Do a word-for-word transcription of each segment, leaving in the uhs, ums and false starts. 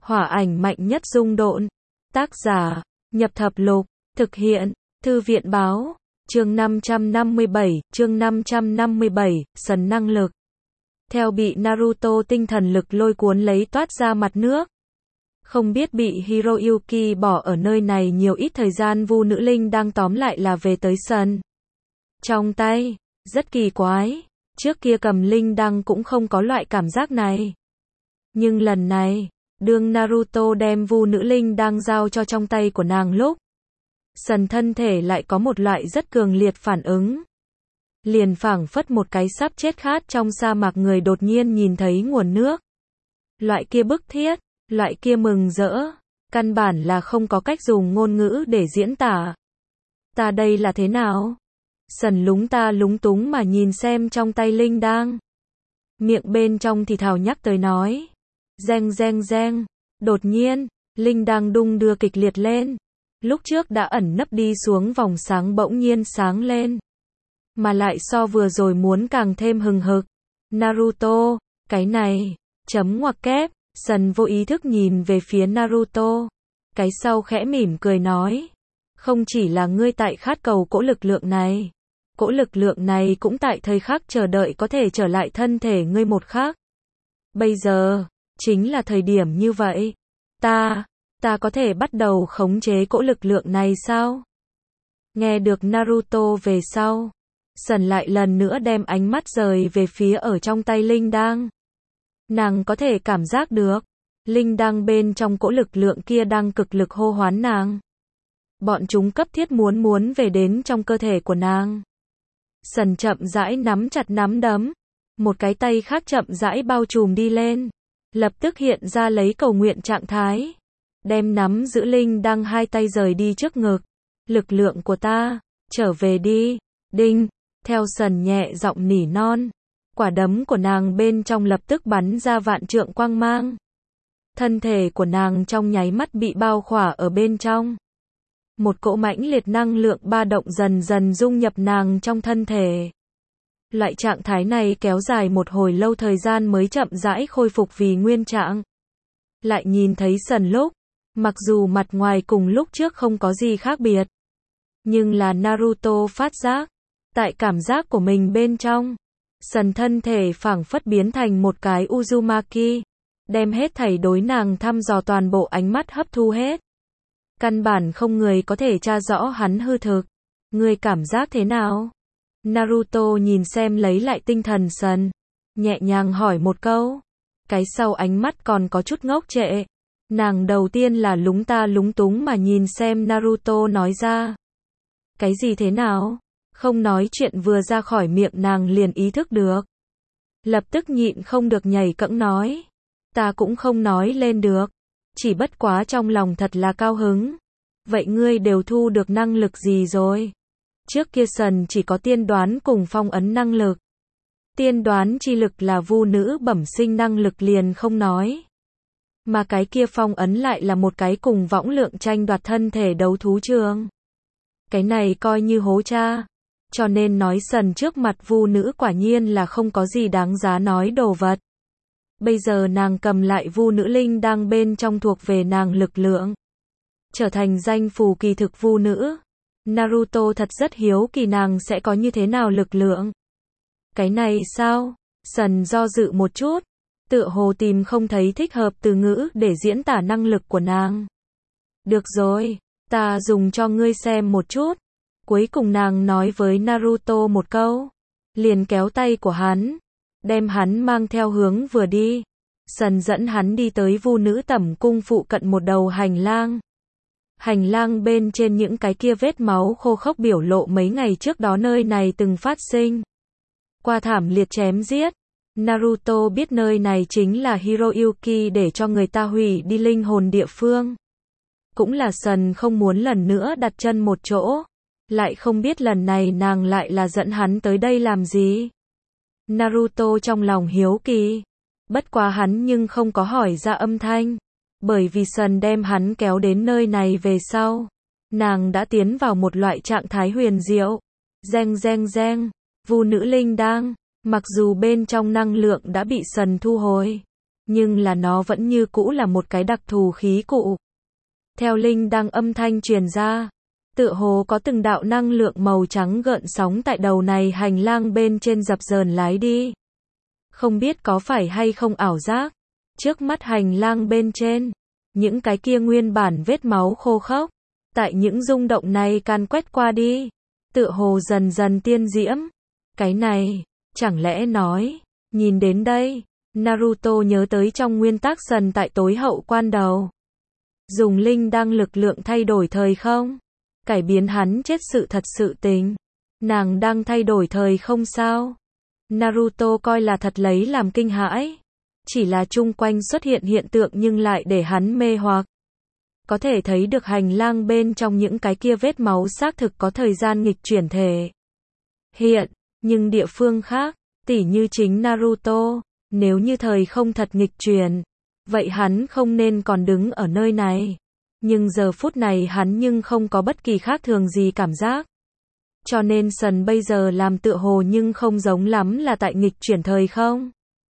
Hỏa ảnh mạnh nhất dung độn. Tác giả, Nhập Thập Lục. Thực hiện, Thư viện báo. Chương năm trăm năm mươi bảy, chương năm trăm năm mươi bảy, sần năng lực. Theo bị Naruto tinh thần lực lôi cuốn lấy toát ra mặt nước. Không biết bị Hiroyuki bỏ ở nơi này nhiều ít thời gian, Vu nữ linh đang tóm lại là về tới sần. Trong tay, rất kỳ quái, trước kia cầm linh đăng cũng không có loại cảm giác này. Nhưng lần này, đương Naruto đem Vu nữ linh đang giao cho trong tay của nàng lúc, sần thân thể lại có một loại rất cường liệt phản ứng. Liền phảng phất một cái sắp chết khát trong sa mạc người đột nhiên nhìn thấy nguồn nước. Loại kia bức thiết, loại kia mừng rỡ, căn bản là không có cách dùng ngôn ngữ để diễn tả. Ta đây là thế nào? Sần lúng ta lúng túng mà nhìn xem trong tay linh đang. Miệng bên trong thì thào nhắc tới nói. Reng reng reng. Đột nhiên, linh đang đung đưa kịch liệt lên. Lúc trước đã ẩn nấp đi xuống vòng sáng bỗng nhiên sáng lên. Mà lại so vừa rồi muốn càng thêm hừng hực. Naruto, cái này, chấm ngoặc kép, sần vô ý thức nhìn về phía Naruto. Cái sau khẽ mỉm cười nói. Không chỉ là ngươi tại khát cầu cỗ lực lượng này. Cỗ lực lượng này cũng tại thời khắc chờ đợi có thể trở lại thân thể ngươi một khắc. Bây giờ, chính là thời điểm như vậy. Ta, ta có thể bắt đầu khống chế cỗ lực lượng này sao? Nghe được Naruto về sau, sần lại lần nữa đem ánh mắt rời về phía ở trong tay linh đang. Nàng có thể cảm giác được, linh đang bên trong cỗ lực lượng kia đang cực lực hô hoán nàng. Bọn chúng cấp thiết muốn muốn về đến trong cơ thể của nàng. Sần chậm rãi nắm chặt nắm đấm, một cái tay khác chậm rãi bao trùm đi lên, lập tức hiện ra lấy cầu nguyện trạng thái, đem nắm giữ linh đang hai tay rời đi trước ngực. Lực lượng của ta, trở về đi, đinh, theo sần nhẹ giọng nỉ non, quả đấm của nàng bên trong lập tức bắn ra vạn trượng quang mang. Thân thể của nàng trong nháy mắt bị bao khỏa ở bên trong. Một cỗ mãnh liệt năng lượng ba động dần dần dung nhập nàng trong thân thể. Loại trạng thái này kéo dài một hồi lâu thời gian mới chậm rãi khôi phục vì nguyên trạng. Lại nhìn thấy sần lúc, mặc dù mặt ngoài cùng lúc trước không có gì khác biệt, nhưng là Naruto phát giác, tại cảm giác của mình bên trong, sần thân thể phảng phất biến thành một cái Uzumaki, đem hết thảy đối nàng thăm dò toàn bộ ánh mắt hấp thu hết. Căn bản không người có thể tra rõ hắn hư thực. Ngươi cảm giác thế nào? Naruto nhìn xem lấy lại tinh thần sần, nhẹ nhàng hỏi một câu. Cái sau ánh mắt còn có chút ngốc trệ. Nàng đầu tiên là lúng ta lúng túng mà nhìn xem Naruto nói ra. Cái gì thế nào? Không nói chuyện vừa ra khỏi miệng nàng liền ý thức được. Lập tức nhịn không được nhảy cẫng nói. Ta cũng không nói lên được. Chỉ bất quá trong lòng thật là cao hứng. Vậy ngươi đều thu được năng lực gì rồi? Trước kia sần chỉ có tiên đoán cùng phong ấn năng lực. Tiên đoán chi lực là vu nữ bẩm sinh năng lực liền không nói. Mà cái kia phong ấn lại là một cái cùng võng lượng tranh đoạt thân thể đấu thú trường. Cái này coi như hố cha. Cho nên nói sần trước mặt vu nữ quả nhiên là không có gì đáng giá nói đồ vật. Bây giờ nàng cầm lại vu nữ linh đang bên trong thuộc về nàng lực lượng. Trở thành danh phù kỳ thực vu nữ. Naruto thật rất hiếu kỳ nàng sẽ có như thế nào lực lượng. Cái này sao? Sần do dự một chút. Tựa hồ tìm không thấy thích hợp từ ngữ để diễn tả năng lực của nàng. Được rồi, ta dùng cho ngươi xem một chút. Cuối cùng nàng nói với Naruto một câu. Liền kéo tay của hắn. Đem hắn mang theo hướng vừa đi. Sần dẫn hắn đi tới vu nữ tẩm cung phụ cận một đầu hành lang. Hành lang bên trên những cái kia vết máu khô khốc biểu lộ mấy ngày trước đó nơi này từng phát sinh. Qua thảm liệt chém giết. Naruto biết nơi này chính là Hiroyuki để cho người ta hủy đi linh hồn địa phương. Cũng là sần không muốn lần nữa đặt chân một chỗ. Lại không biết lần này nàng lại là dẫn hắn tới đây làm gì. Naruto trong lòng hiếu kỳ. Bất quá hắn nhưng không có hỏi ra âm thanh. Bởi vì sần đem hắn kéo đến nơi này về sau. Nàng đã tiến vào một loại trạng thái huyền diệu. Reng reng reng. Vu nữ linh đang. Mặc dù bên trong năng lượng đã bị sần thu hồi. nhưng là nó vẫn như cũ là một cái đặc thù khí cụ. Theo linh đang âm thanh truyền ra, tựa hồ có từng đạo năng lượng màu trắng gợn sóng tại đầu này hành lang bên trên dập dờn lái đi. Không biết có phải hay không ảo giác, trước mắt hành lang bên trên, những cái kia nguyên bản vết máu khô khốc, tại những rung động này can quét qua đi, tựa hồ dần dần tiên diễm. Cái này, chẳng lẽ nói, nhìn đến đây, Naruto nhớ tới trong nguyên tắc Sần tại tối hậu quan đầu. Dùng linh đang lực lượng thay đổi thời không? Cải biến hắn chết sự thật sự tình. Nàng đang thay đổi thời không sao? Naruto coi là thật lấy làm kinh hãi. Chỉ là chung quanh xuất hiện hiện tượng nhưng lại để hắn mê hoặc. Có thể thấy được hành lang bên trong những cái kia vết máu xác thực có thời gian nghịch chuyển thể hiện, nhưng địa phương khác, tỉ như chính Naruto, nếu như thời không thật nghịch chuyển, vậy hắn không nên còn đứng ở nơi này. Nhưng giờ phút này hắn nhưng không có bất kỳ khác thường gì cảm giác. Cho nên Sần bây giờ làm tựa hồ nhưng không giống lắm là tại nghịch chuyển thời không.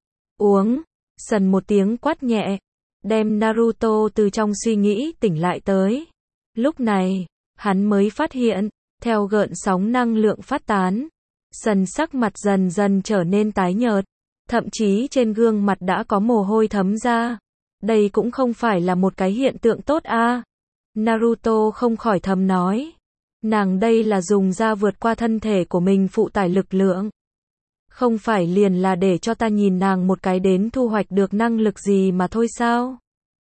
Uống, Sần một tiếng quát nhẹ, đem Naruto từ trong suy nghĩ tỉnh lại tới. Lúc này, hắn mới phát hiện, theo gợn sóng năng lượng phát tán, Sần sắc mặt dần dần trở nên tái nhợt, thậm chí trên gương mặt đã có mồ hôi thấm ra. Đây cũng không phải là một cái hiện tượng tốt a. À. Naruto không khỏi thầm nói. Nàng đây là dùng ra vượt qua thân thể của mình phụ tải lực lượng. Không phải liền là để cho ta nhìn nàng một cái đến thu hoạch được năng lực gì mà thôi sao?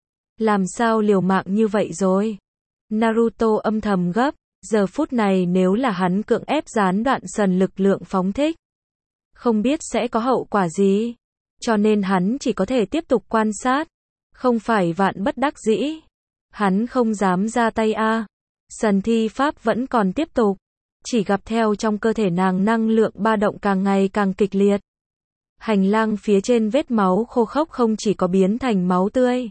Làm sao liều mạng như vậy rồi? Naruto âm thầm gấp, giờ phút này nếu là hắn cưỡng ép gián đoạn Sần lực lượng phóng thích, không biết sẽ có hậu quả gì. Cho nên hắn chỉ có thể tiếp tục quan sát. Không phải vạn bất đắc dĩ. Hắn không dám ra tay a. À. Sần thi pháp vẫn còn tiếp tục. Chỉ gặp theo trong cơ thể nàng năng lượng ba động càng ngày càng kịch liệt. Hành lang phía trên vết máu khô khốc không chỉ có biến thành máu tươi,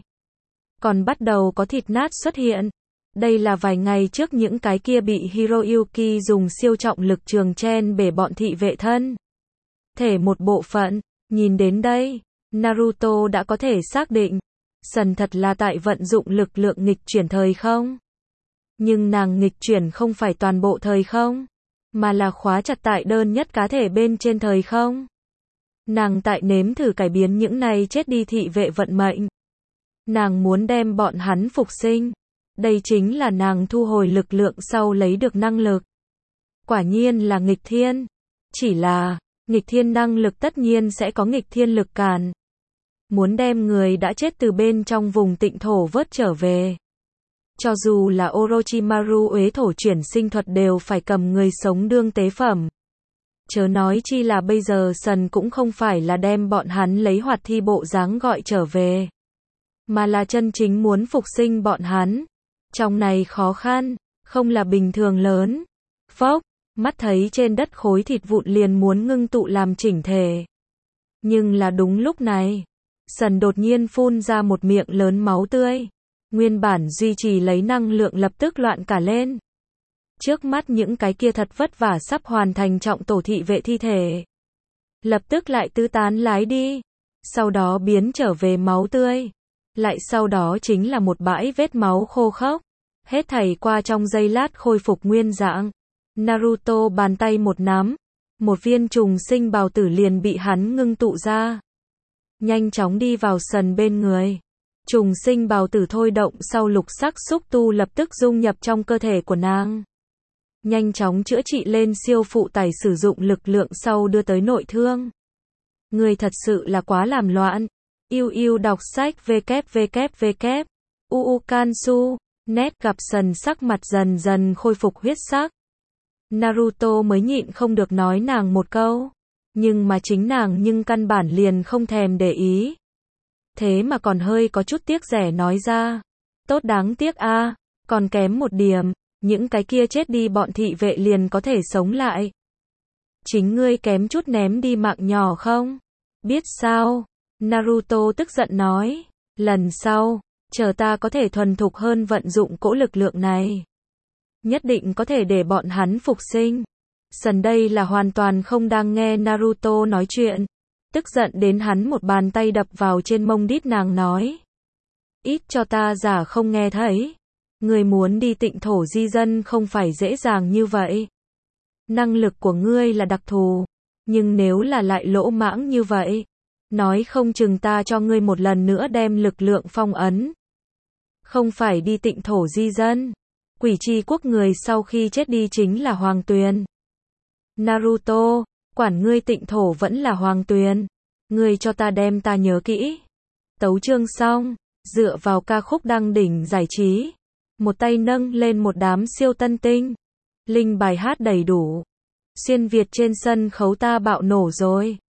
còn bắt đầu có thịt nát xuất hiện. Đây là vài ngày trước những cái kia bị Hiroyuki dùng siêu trọng lực trường chen bể bọn thị vệ thân thể một bộ phận. Nhìn đến đây, Naruto đã có thể xác định, Sần thật là tại vận dụng lực lượng nghịch chuyển thời không. Nhưng nàng nghịch chuyển không phải toàn bộ thời không, mà là khóa chặt tại đơn nhất cá thể bên trên thời không. Nàng tại nếm thử cải biến những này chết đi thị vệ vận mệnh. Nàng muốn đem bọn hắn phục sinh. Đây chính là nàng thu hồi lực lượng sau lấy được năng lực. Quả nhiên là nghịch thiên. Chỉ là, nghịch thiên năng lực tất nhiên sẽ có nghịch thiên lực cản. Muốn đem người đã chết từ bên trong vùng tịnh thổ vớt trở về. Cho dù là Orochimaru uế thổ chuyển sinh thuật đều phải cầm người sống đương tế phẩm. Chớ nói chi là bây giờ Sần cũng không phải là đem bọn hắn lấy hoạt thi bộ dáng gọi trở về, mà là chân chính muốn phục sinh bọn hắn. Trong này khó khăn, không là bình thường lớn. Phốc, mắt thấy trên đất khối thịt vụn liền muốn ngưng tụ làm chỉnh thể. Nhưng là đúng lúc này, Sần đột nhiên phun ra một miệng lớn máu tươi. Nguyên bản duy trì lấy năng lượng lập tức loạn cả lên. Trước mắt những cái kia thật vất vả sắp hoàn thành trọng tổ thị vệ thi thể, lập tức lại tứ tán lái đi. Sau đó biến trở về máu tươi. Lại sau đó chính là một bãi vết máu khô khốc. Hết thảy qua trong giây lát khôi phục nguyên dạng. Naruto bàn tay một nắm, một viên trùng sinh bào tử liền bị hắn ngưng tụ ra. Nhanh chóng đi vào Sần bên người. Trùng sinh bào tử thôi động sau lục sắc xúc tu lập tức dung nhập trong cơ thể của nàng. Nhanh chóng chữa trị lên siêu phụ tải sử dụng lực lượng sau đưa tới nội thương. Người thật sự là quá làm loạn. Yêu yêu đọc sách www. Uukansu. Nét gặp Sần sắc mặt dần dần khôi phục huyết sắc. Naruto mới nhịn không được nói nàng một câu. Nhưng mà chính nàng nhưng căn bản liền không thèm để ý. Thế mà còn hơi có chút tiếc rẻ nói ra. Tốt đáng tiếc a, à, còn kém một điểm, những cái kia chết đi bọn thị vệ liền có thể sống lại. Chính ngươi kém chút ném đi mạng nhỏ không? Biết sao? Naruto tức giận nói. Lần sau, chờ ta có thể thuần thục hơn vận dụng cỗ lực lượng này, nhất định có thể để bọn hắn phục sinh. Sần đây là hoàn toàn không đang nghe Naruto nói chuyện. Tức giận đến hắn một bàn tay đập vào trên mông đít nàng nói. Ít cho ta giả không nghe thấy. Ngươi muốn đi tịnh thổ di dân không phải dễ dàng như vậy. Năng lực của ngươi là đặc thù. Nhưng nếu là lại lỗ mãng như vậy, nói không chừng ta cho ngươi một lần nữa đem lực lượng phong ấn. Không phải đi tịnh thổ di dân. Quỷ chi quốc người sau khi chết đi chính là Hoàng Tuyền. Naruto, quản ngươi tịnh thổ vẫn là Hoàng Tuyền. Ngươi cho ta đem ta nhớ kỹ. Tấu chương xong, dựa vào ca khúc đăng đỉnh giải trí. Một tay nâng lên một đám siêu tân tinh. Linh bài hát đầy đủ. Xuyên Việt trên sân khấu ta bạo nổ rồi.